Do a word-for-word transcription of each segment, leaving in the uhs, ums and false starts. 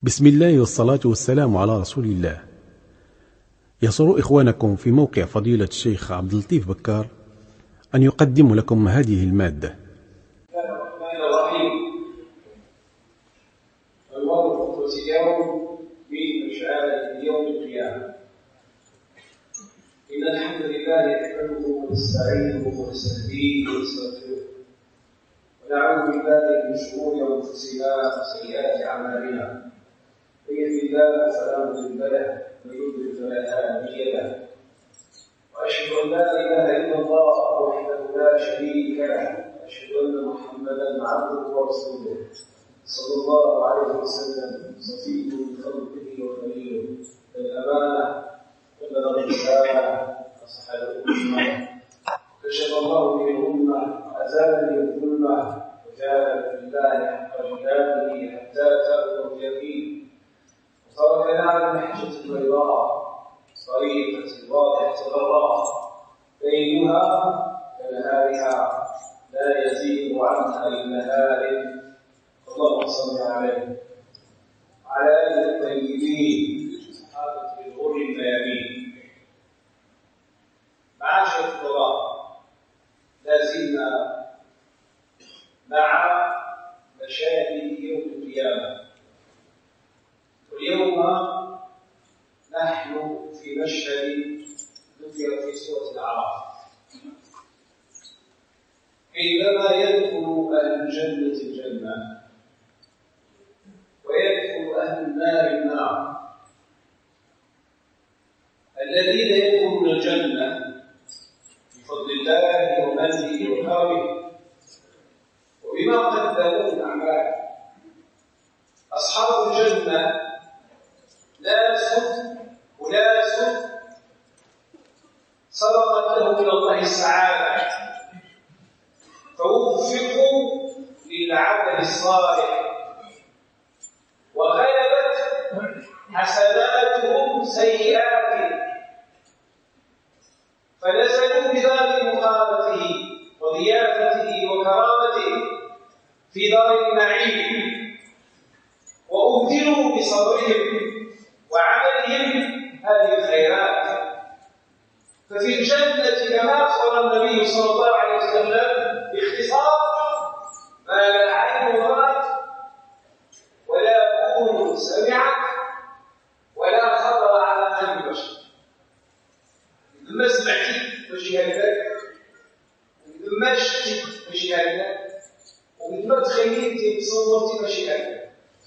بسم الله والصلاة والسلام على رسول الله. يسر إخوانكم في موقع فضيلة الشيخ عبد اللطيف بكار أن يقدم لكم هذه المادة. الرحمن الرحيم. الموقف اليوم في مشاهدة يوم القيامة. إن الحمد لله نحمده ونستعينه ونستهديه ونستغفره ونعوذ بالله من شرور أنفسنا وسيئات أعمالنا. من يهد الله فلا مضل له ومن يضلل فلا هادي له، واشهد ان لا اله الا الله وحده لا شريك له، واشهد ان محمدا عبده ورسوله صلى الله عليه وسلم، صفيه من خلقه وخليله، الامانه وبلغ الرساله نصح الامه، كشف الله به الامه وازال به الظلمه، وجاهد في الله حق جهاده حتى اتاه اليقين، وتركنا على المحجة البيضاء طريقة واضحة الغراء ليلها كنهارها لا يزيغ عنها إلا هالك. اللهم صل عليه وعلى آله الطيبين صحابة الغر الميامين. معاشر الطلاب، لا زلنا مع مشاهد يوم القيامة، واليوم نحن في مشهد ذكر في سورة الأعراف، عندما يدخل أهل الجنة الجنة ويدخل أهل النار النار. الذين يدخلون الجنة بفضل الله ومنه وكرمه وبما قدموا من أعمال. أصحاب الجنة ناس أناس سبقت لهم إلى الله السعادة فوفقوا للعمل الصالح، وغلبت حسناتهم سيئات، فنزلوا بذات مقامته وضيافته وكرامته في دار النعيم، وأبدلوا بصبرهم وعملهم هذه الخيرات. ففي الجنة كما أخبر النبي صلى الله عليه وسلم باختصار: ما لا عين رأت ولا أذن سمعت ولا خطر على قلب بشر. لما سمعتي ماشي هكذا، ولما شفتي ماشي هكذا، ولما تخيلتي تصورتي ماشي هكذا.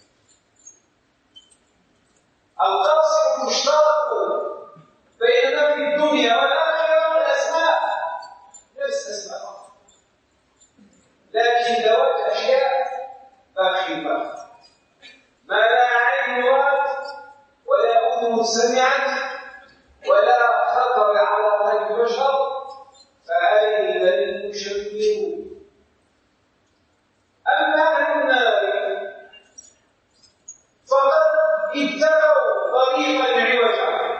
القاسم المشترك بيننا في الدنيا والآخرة والأسماء نفس أسماء، لكن ذوات أشياء باخرة. ما لا عين رأت ولا أذن سمعت ولا خطر على قلب بشر، فأين المشركون؟ أما أهل النار فقد ابتغوا طريقا عوجا،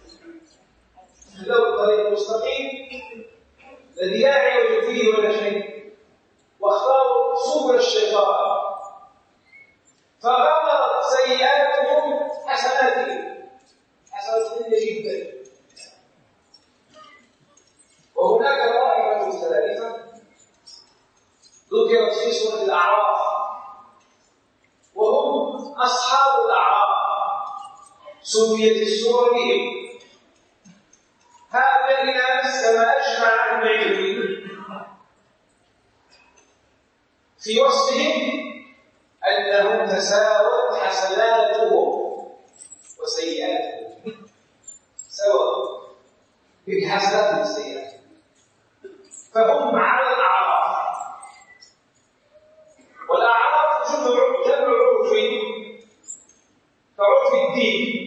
لو الطريق المستقيم الذي لا عوج فيه ولا شيء، واختاروا سبل الشيطان فغمرت سيئاتهم حسناتهم، حسنات قليله جدا. وهناك طائفه ثالثه ذكرت في سوره الاعراف، وهم اصحاب الاعراف، سميت السور بهم. هذا الناس كما اجمع اهل العلم في وصفهم انهم تساوت حسناتهم وسيئاتهم، سواء بالحسنات والسيئات، فهم على الاعراف. والاعراف جمع جمع عرف كعرف الدين،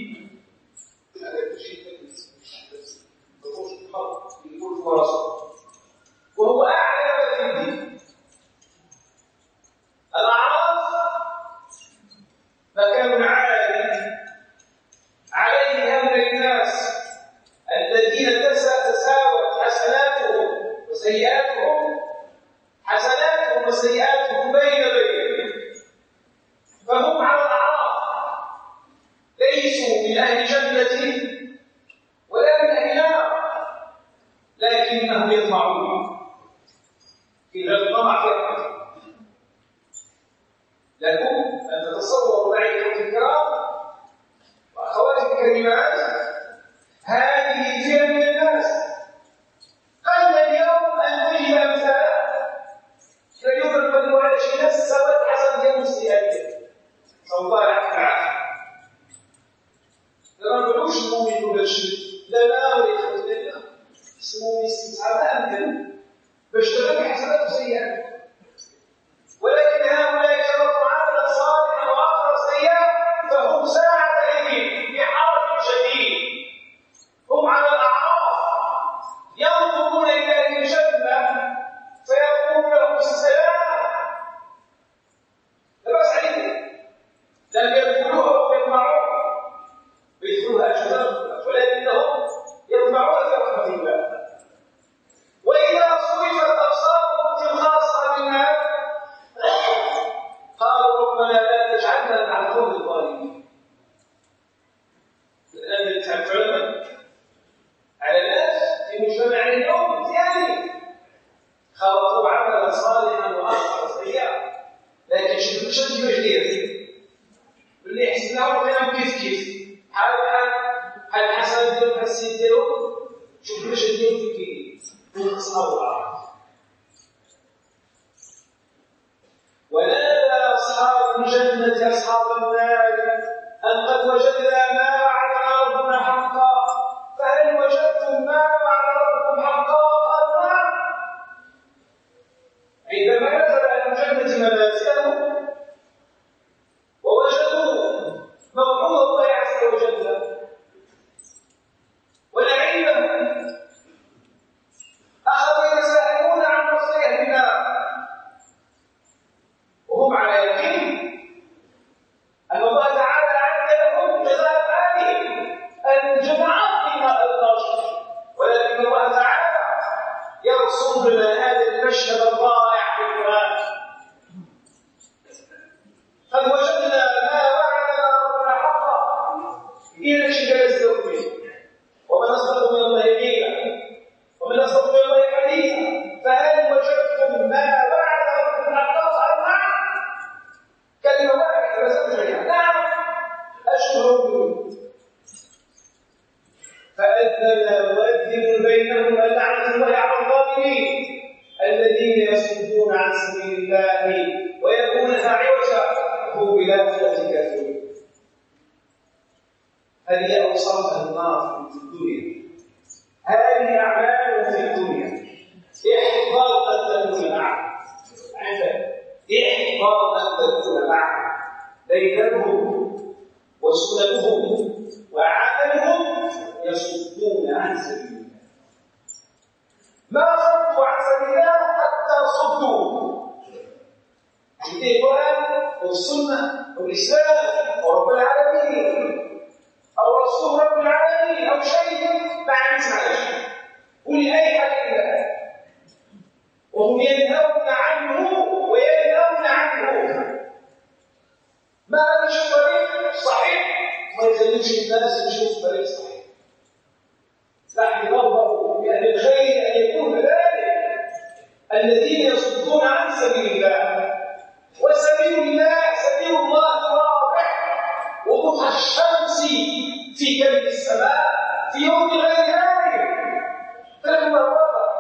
وهو أعلى في الدين. الأعراف مكان عالي عليه أمر الناس الذين تساوت حسناتهم وسيئاتهم، حسناتهم وسيئاتهم بين بين، فهم على الأعراف. من أهل جنة ولا من أهل نار، لكنهم يطمعون في هذا الطمع في الحق. لكم أن تتصوروا معي أخوتي الكرام وأخواتي الكريمات هذه فئة من الناس قل اليوم أن تجد أمثالها فيضرب الولد شي ناس سوت حسن ديال المسيئات صوتها لك معاه لا نقولوش المؤمن ولا شيء لا لا ولا يخرج لنا اسمه استسعاء أمثل باش تغني حسنات وسيئات، ولكن هؤلاء كانوا عملا صالحا واخر سيئا فهم ساعة ايديهم في حرج شديد، هم على الاعراف ينظرون الى اهل الجنه فيقولون لهم السلام لا باس عليكم، لم يدخلوها ويطمعون ويدخلوها اجرا ولكنهم يطمعون في رحمه الله. واذا صرفت ابصارهم تلقاء اصحاب النار قالوا ربنا لا تجعلنا مع القوم الظالمين. الان نتعلم على ناس في مجتمعنا اليوم مزيانين خلطوا عملا صالحا واخر سيئا، لكن شوفوا شنو جدير اللي حسناه وكان كيف كيف بحال بحال الحسن ديالو بحال السيد ديالو شوفوا واش ديالو في كيف ونقصنا الله. ونادى أصحاب الجنة أصحاب النار أن قد وجدنا ما وعدنا ربنا حقا فهل وجدتم ما وعد ربكم حقا؟ قالوا نعم. عندما نزل أهل الجنة منازلهم ووجدوا موعود الله عز وجل ونعيمه أخذوا يتساءلون عن مصير أهل النار وهم على يقين أن الله تعالى أعد لهم جزاء أفعالهم الجمعة في ماء النار، ولكن الله تعالى يرسم لنا هذا المشهد الرائع في القرآن. قد وجدنا ما وعدنا ربنا حقا إلى شجرة الزوجين ومن أصدق من الله قيلا ومن أصدق من الله حديثا فهل وجدتم ما وعد ربكم حقا؟ قالوا نعم. كلمة واحدة فسمعها نعم أشهد فأذن مؤذن بينهم أن لعنة الله على الظالمين الذين يصدون عن سبيل الله ويبغونها عوجا وهم بالآخرة كافرون. هذه أوصافها النار في الدنيا، هذه أعمالهم في الدنيا. احذر أن تكون معه احذر أن تكون معه ليلتهم وسننهم وعملهم يصدون عن سبيل الله. ما صدوا عن سبيل الله حتى صدوا عن القرآن والسنة والإسلام ورب العالمين أو رسول رب العالمين أو شيء ما عندنا على شيء ولأي حد الله، وهم ينهون عنه وينهون عنه. ما مش طريق صحيح ما يخليش الناس يشوفوا طريق صحيح. نحن نرغب بأهل الخير أن يكون ذلك الذين يصدون عن سبيل الله، وسبيل الله سبيل الله واضح وضوح الشمس في كبد السماء في يوم غير هادئ. فلما وضع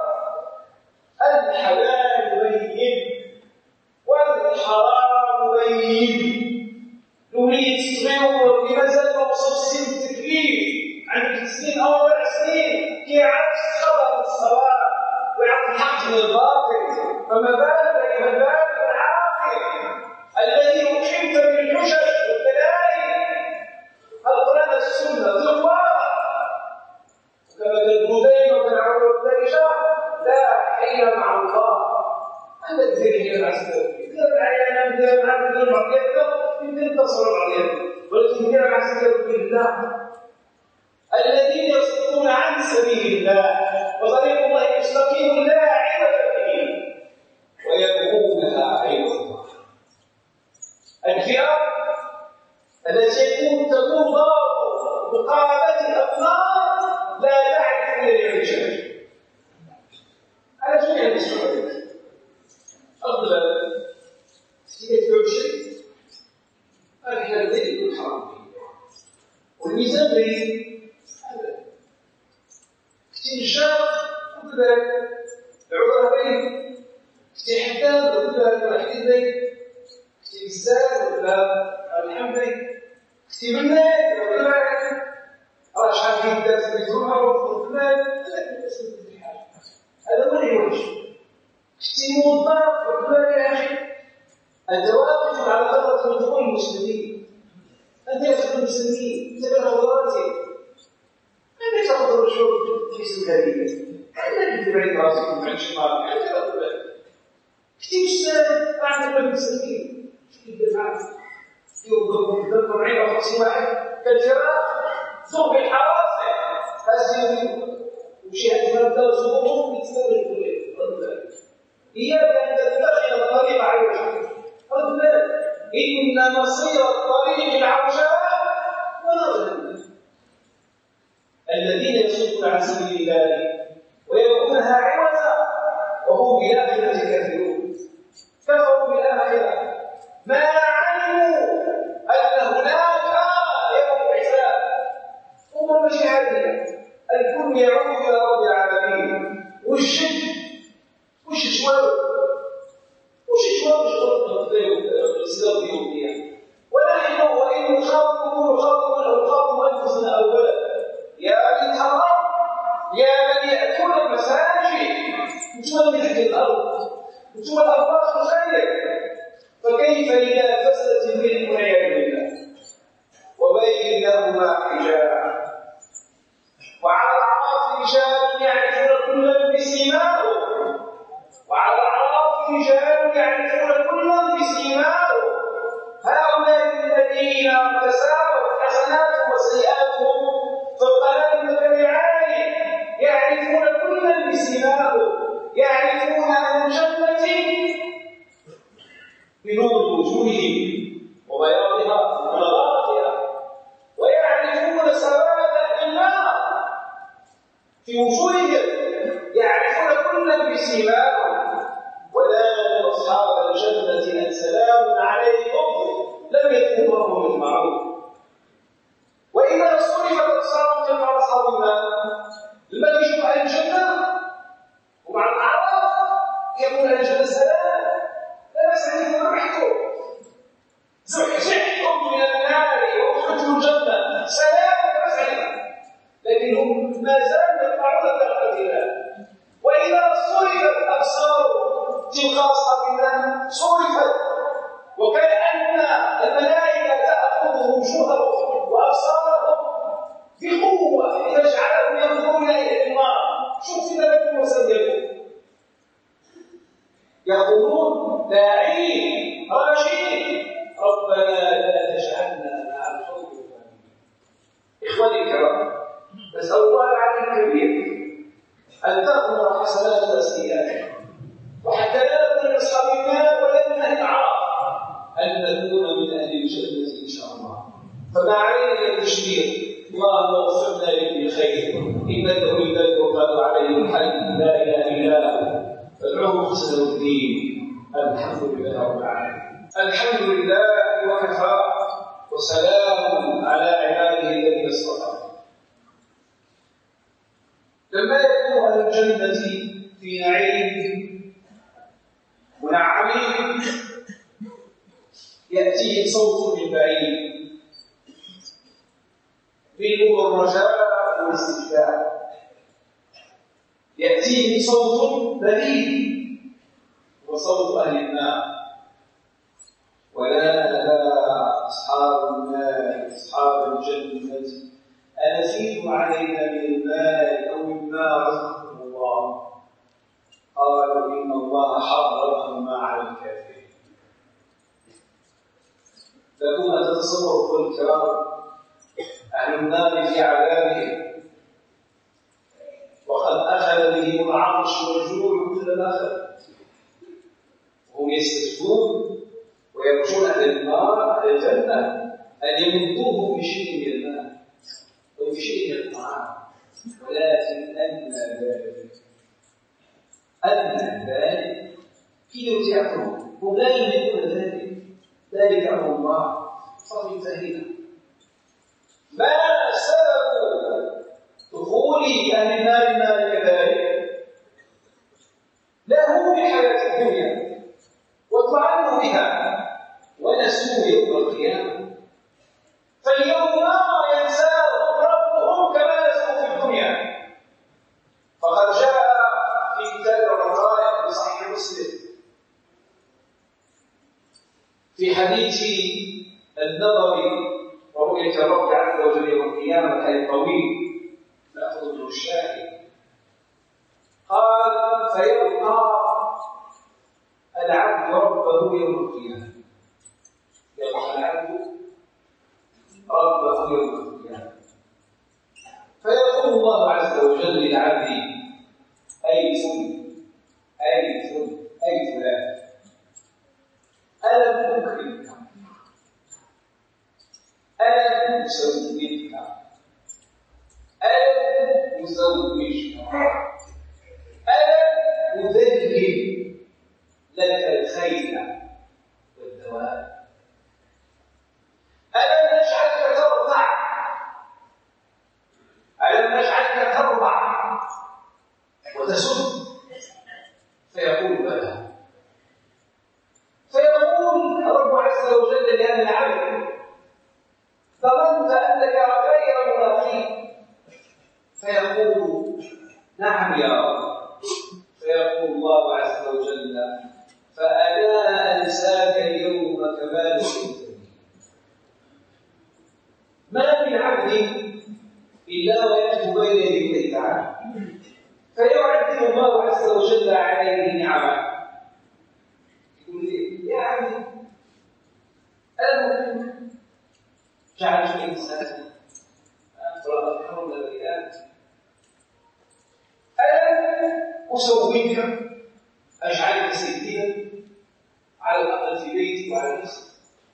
الحلال بين والحرام بين نريد تطبيقه لمازال ما وصلش سن التكليف عندك سنين او اربع سنين كيعرف الخطا من الصواب ويعرف الحق من الباطل، فما بالك بمن بالك العاقل الذي احيط بالحجج والدلائل القران السنه الواضح. كما تقول دائما وكان عمر الدارجه لا حيل مع الله. هذا الذكر العسكري كتاب عيانا بدأ مع بدون معطياتنا يمكن تصل بعضياتنا، ولكن كتاب العسكري بالله الذين يصدون عن سبيل الله وطريق الله مستقيم لا عوج به ويبغونها عوجا. الفئة التي يكون تكون ضار مقابلة الأبناء لا تعرف من الإعجاب على جميع المستويات. أفضل تتبع شيء هذا الذي والحرام والميزان بريد استنشاق وكذلك العربين استحداد وكذلك الحديثين استبسال وكذلك الحمدين استبناء وكذلك أشعر في الدرس بجروحة وكذلك هذا ما يوجه استيموا الضعف وكذلك يا أخي أنت واقف على غلط من دخول المسلمين، أنت يا أخي المسلمين أنت بالخضراتي أنت تأخذ الشوط في سكرية أنت تبعد راسك عن شمالك أنت لا تبعد كتير السنة أعمل بالمسلمين كيف تفعل يوم ضرب أربعين أو خمسين واحد كالفراق ثوب الحراسة هزيم وشيء مبدأ ظهورهم يتسبب كله رد ذلك إياك أن تتخذ الطريق عوجا رد ذلك إن مصير الطريق العوجاء ونظر الذين يصدون عن سبيل الله ويبغونها عوجا وهم بالآخرة كافرون كفروا بالآخرة ما علموا أن هناك يوم حساب هم مشاهدين الكل يعود إلى رب العالمين والشد وش شوال وش شوال شوال الإسلام يوميا ونحن وإن نخاطب نخاطب أو نخاطب أنفسنا أولا يا أهل الحرام يا من يأكل المساجد أنتم من تحت الأرض أنتم الأرواح الخير فكيف إذا فسدت البيت والعياذ بالله وبينهما حجاب وعلى الأعراف رجال يعرفون كلا بسيماهم وعلى الأعراف رجال يعرفون كلا بسيماهم هؤلاء الذين تساوت حسناتهم وسيئاتهم فالقلائل كالرعاية يعرفون كلا بسيماهم يعرفون أهل الجنة بنور وجوههم وبياضها ونضارتها ويعرفون سواد أهل النار في وجوههم يعرفون كلا بسيماهم ونادوا أصحاب الجنة أن سلام عليكم لم يذكرهم بالمعروف وإذا صرفت أبصارهم تلقى أصحاب النار لما يشوف أهل الجنة ومع الأعراف يقول أهل الجنة سلام لا بأس عليكم ربحتم زحزحتم من النار وادخلتم الجنة سلام لا بأس عليكم لكنهم ما زالوا يطلعون تحت الله وإذا صرفت أبصارهم تلقى أصحاب النار صرفت وكأن الملائكة تأخذ وجوههم وأبصارهم بقوة لتجعلهم ينظرون إلى النار شوف إذا لكم وسلموا يقولون داعين راشدين ربنا لا تجعلنا مع القوم الظالمين. إخواني الكرام نسأل الله العلي الكبير أن تغفر حسناتنا السيئات وحتى لا نكون من أصحاب النار ولا من أهل العراق أن نكون من أهل الجنة إن شاء الله. فما علينا من التشبير اللهم وفقنا لكل خير إنك ولذلك وقال عليه الحي لا إله إلا هو فادعوه مخلصا الدين الحمد لله رب العالمين. الحمد لله وكفى وسلام على عباده الذين اصطفى. لما يكون أهل الجنة في نعيم منعم يأتيه صوت من بعيد فيه الرجاء والاستشفاء يأتيه صوت بعيد وصوت أهل النار ونادى أصحاب النار أصحاب الجنة أنزيد علينا من الماء أو مما رزقكم الله قالوا إن الله حرمهما على الكافرين. لكم أن تتصوروا الكرام أهل النار في عذابهم وقد أخذ بهم العطش والجوع مثل الآخر وهم يستسقون ويرجون أهل النار أهل الجنة أن يمدوهم بشيء من الماء ما سبب دخول أهل النار النار كذلك؟ له بحياة الدنيا واطمأنوا بها ونسوا يوم القيامة، فاليوم ينساهم ربهم كما نسوا في الدنيا. فقد جاء في كتاب الرقائق بصحيح مسلم في حديث النظر ورؤية الرب عز وجل يوم القيامة كان طويل نأخذ منه الشاهد. قال: فيلقى العبد ربه يوم القيامة، يلقى العبد ربه يوم القيامة، فيقول الله عز وجل للعبد: أي فل أي فل أي فلان، ألم أكرمك؟ ألم أسويك؟ ألم أزوجك؟ ألم أذلل لك الخيل والدواب؟ ألم نجعلك ترضع؟ ألم نجعلك ترضع وتسد؟ فيقول: بلى. فيقول الرب عز وجل لهذا العبد: ظننت أنك غير ملاقي؟ فيقول: نعم يا رب. فيقول الله عز وجل: فأنا أنساك اليوم كما نسيتني. ما من عبد إلا ويأتي بين يدي الله تعالى فيعدل الله عز وجل عليه نعمه، يقول لي: يا عبدي أنا جعلت إنسانا أفرغ الحرم بالآت، ألم أسويك؟ أجعلك سيديا على الأقل في بيتي وعلى نفسي؟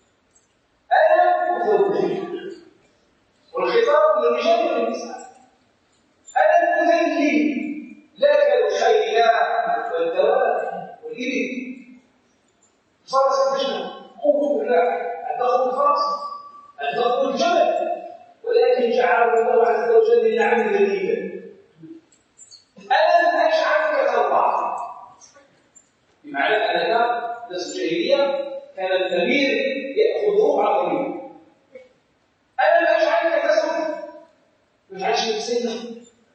ألم أزوجك؟ والخطاب للرجال والنساء. ألم أذلل لك الخيل والدواب والإبل؟ فرس البشر قوة بالله أن تأخذ الفرس أن تأخذ الجبل، ولكن جعله الله عز وجل للعبد ذليلا. ألم أجعلك ترضع؟ بمعنى أنك نفس الجاهلية كان الأمير يأخذ ربع طويل. ألم أجعلك تسد؟ ما اجعلش بسنة.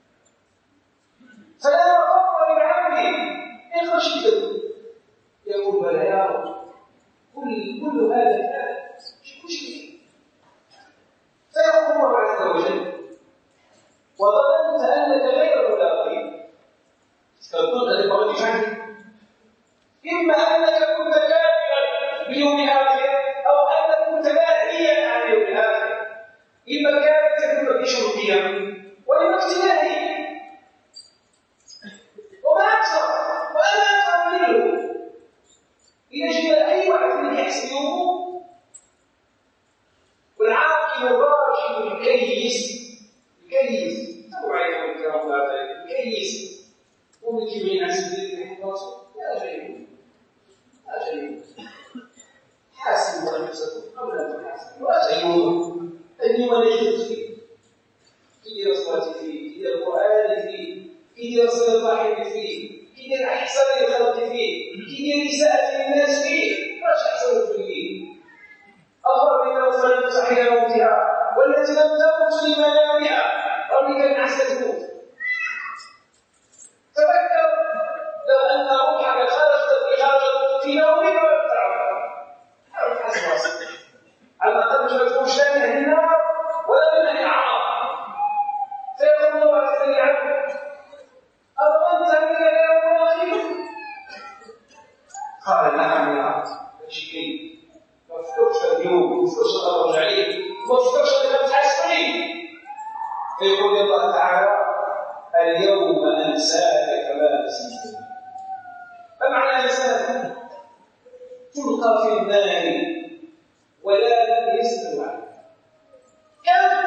فلا مفر للعبد إن خشيته يقول: بلى يا رب، كل كل هذا كان كل شيء. فيقول الله عز وجل: وظننت أنك غير ملاقي. فالظن الذي قرأت عنه إما أنك كنت كافرا بيوم الآخر أو أنك كنت لاهيا عن يوم الآخر. إما كانت تكون في شرطية ولما اجتناهي وما أكثر وأنا أكثر منه. يجب أي واحد من يحسنه والعاقل الراشد الكيس الكيس تبع عليكم الكرام الكيس ممكن من أسباب الحفاظ لا جيد لا جيد حاسبوا أنفسكم قبل أن تحاسبوا وأزينوه أني ما نجد فيه كي رصلتي فيه كي القرآن فيه كي رصل الرحم فيه كي أحسن الخلق فيه كي رسالة الناس فيه ماش أحسن فيه. أخبر بما وصلت صحيح موتها والتي لم تمت في منامها ربك أن أحسن تموت. تذكر لو أن روحك خرجت خرجت في نومك ولم تعد حاول تحسن راسك على الأقل مش متكونش لا من أهل النار ولا من أهل العرب. فيقول الله عز وجل: أظننت أنك غير ملاقي؟ قال: نعم يا عبد. شيء ما تفكرش اليوم ما تفكرش الأمر عليك ما تفكرش أنك تحسني. فيقول الله تعالى: اليوم أنساك كما نسيتني. ما معنى أنساك؟ تلقى في النار ولا يسأل عنك. كم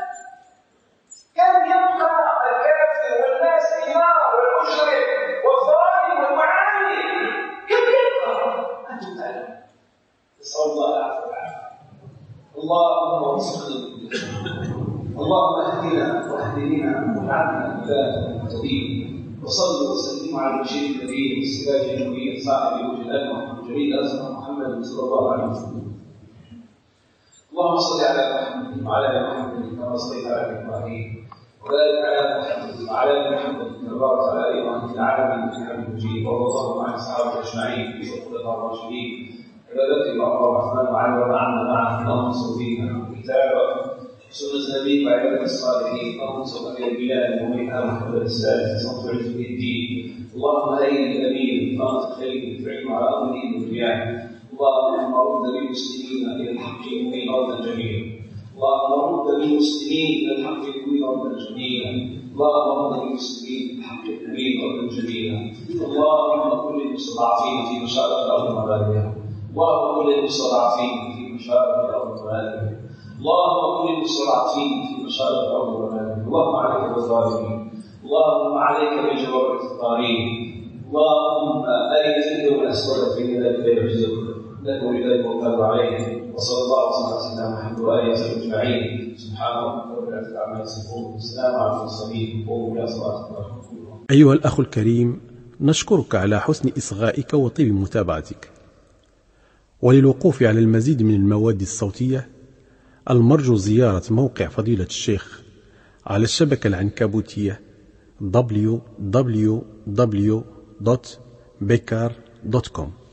كم يبقى الكافر والناس في النار والمشرك والظالم والمعاني؟ كم يبقى؟ أنتم تعلمون. نسأل الله العافية والعافية. اللهم ارزقنا اللهم اهدنا واهد بنا واجعلنا هداة مهتدين. وصلوا وسلموا على البشير النبي والسراج المنير صاحب وجه الأمة وجليل أزمة محمد صلى الله عليه وسلم. اللهم صل على محمد وعلى ال محمد كما صليت على ابراهيم وبارك على محمد وعلى ال محمد كما باركت على ابراهيم في العالمين انك حميد مجيد. وارض اللهم عن الصحابه اجمعين في الخلفاء الراشدين عبادته الله الرحمن وعلى ومعنا معه اللهم انصر ديننا وكتابه سنة نبيك وعبادك الصالحين. اللهم انصر اهل البلاد ومنها محمد السادس وانصر به الدين. اللهم ايد الامير فانت خير تعين على امره والبيان. اللهم رد بالمسلمين الى الحق المبين ردا جميلا. اللهم رد بالمسلمين الى الحق المبين ردا جميلا. اللهم رد بالمسلمين الى الحق المبين ردا جميلا. اللهم كن للمستضعفين في مشارق الارض ومغاربها. اللهم كن للمستضعفين في مشارق الارض ومغاربها. اللهم كن للمستضعفين في مشارق الارض ومغاربها. اللهم عليك بالظالمين. اللهم عليك بجبروت الطاغين. اللهم ارنا اليوم الاسود في ذلك فيعجزك لكم لذلك وقالوا عليه. وصلى الله وسلم على سيدنا محمد واله وصحبه اجمعين. سبحان ربك رب العزه عما يصفون والسلام على المرسلين وقوموا الى صلاتكم. أيها الأخ الكريم، نشكرك على حسن إصغائك وطيب متابعتك. وللوقوف على المزيد من المواد الصوتية المرجو زيارة موقع فضيلة الشيخ على الشبكة العنكبوتية دبليو دبليو دبليو دوت بكار دوت كوم.